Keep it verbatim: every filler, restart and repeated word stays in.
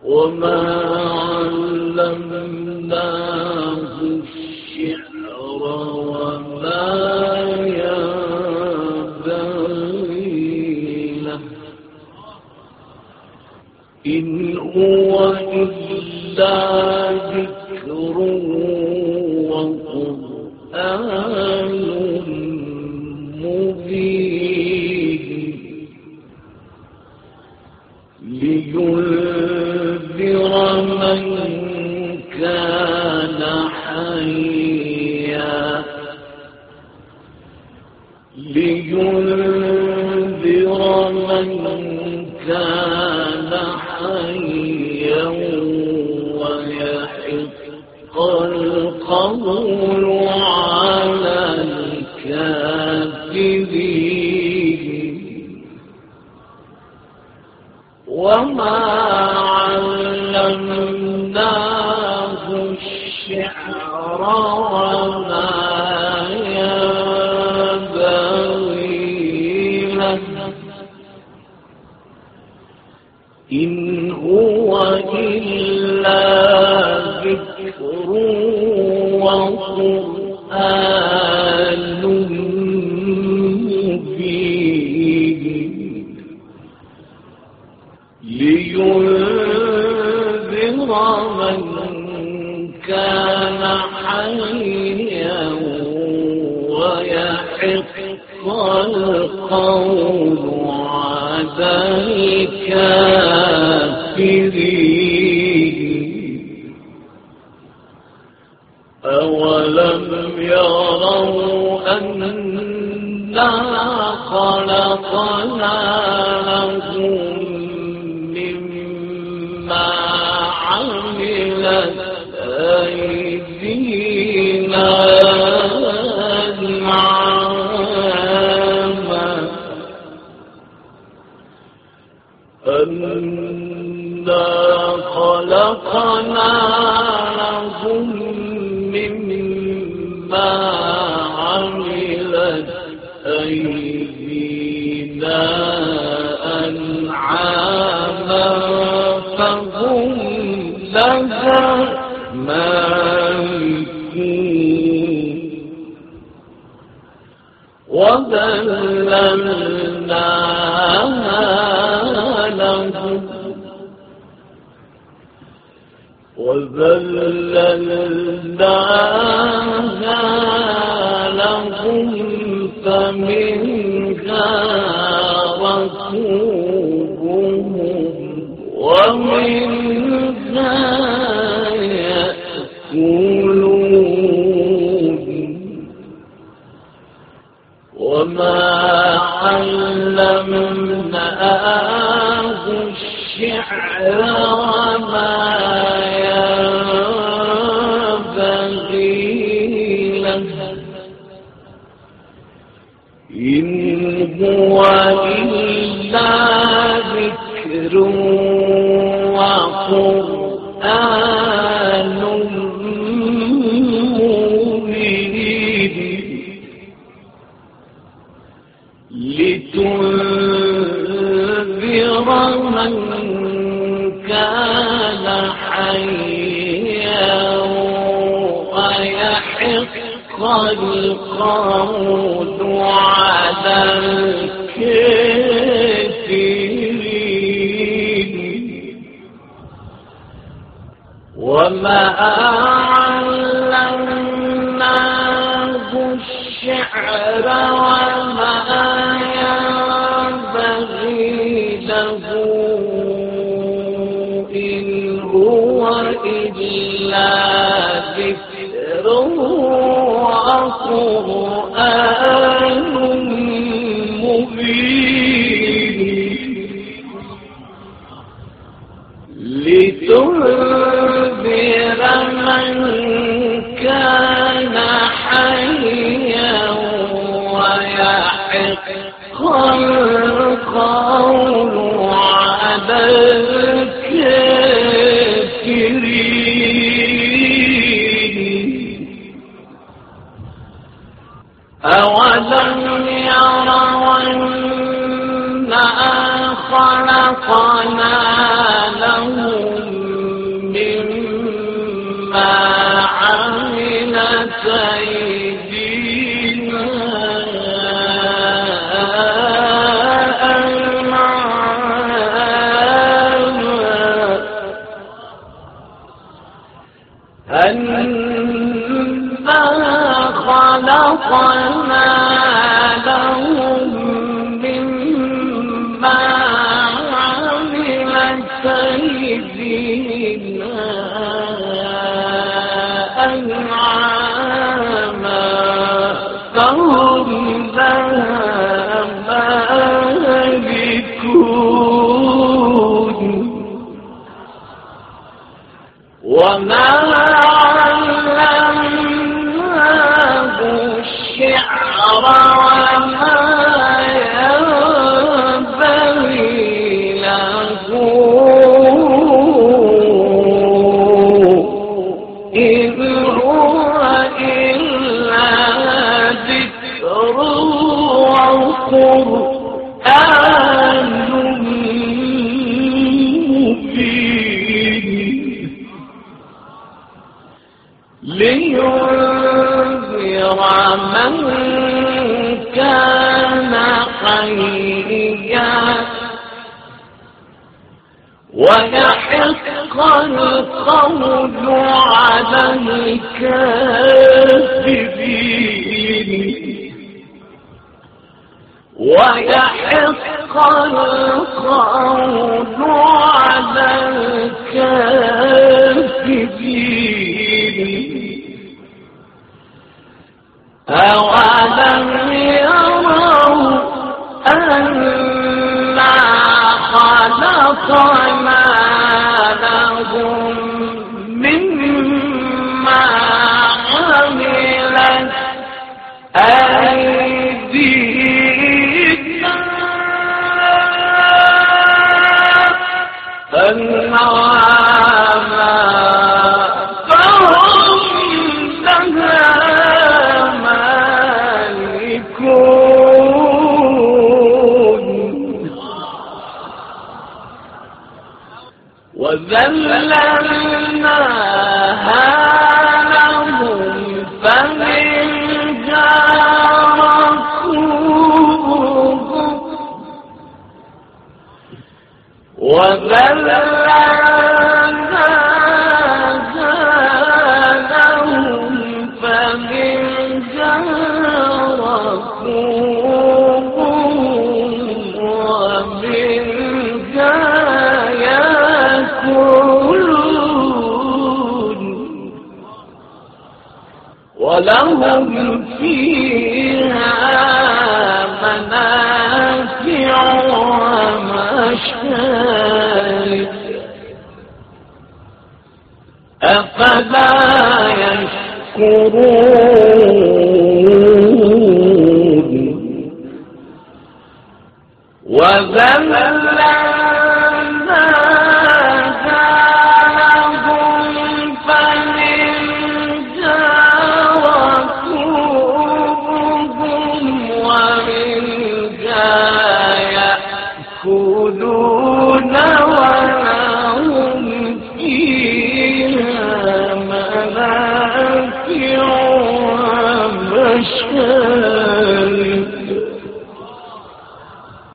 وما علمناه الشعر وما ينبغي له إن هو إلا ذكر وقرآن مبين لينذر من كان حيا لينذر من كان حيا ويحق القول على الكافرين وما علمناه الشعر وما ينبغي له إن هو إلا ذكر وقرآن مبين لينذر من كان حيا ويحق القول على الكافرين أولم يروا أنا خلقنا لهم مما عملت أيدينا أنعاما أنا خلقنا لهم مما عملت أيدينا أنعاما فهم لها مالكون وذللناها لهم وذللناها لهم فمنها ركوبهم ومنها يأكلون وما علمناه الشعر وما ينبغي له إن هو إلا ذكر وقرآن مبين لتنذر من كان حيا ويحق القول على الكافرين وما علمناه الشعر وما ينبغي له إن هو إلا ذكر وقرآن مبين لتنذر من كان حيا ويحق القول على الكافرين أولم يروا أنا خلقنا لهم خلقنا لهم مما عملت أيدينا أنعاما فهم لها مالكون وما علمناه الشعر وما ينبغي له إن هو إلا ذكر وقرآن مبين لينذر من كان حيا ويحق القول على الكاذبين ويحق القول على الكاذبين أولم يروا أنا خلقنا لهم مما عملت أيدينا أنعاما فهم لها وذللناها لهم فمنها ركوبهم وذللناها لهم فمنها ركوبهم ومنها ولهم فيها منافع ومشارب أفلا يشكرون وذللنا كلوا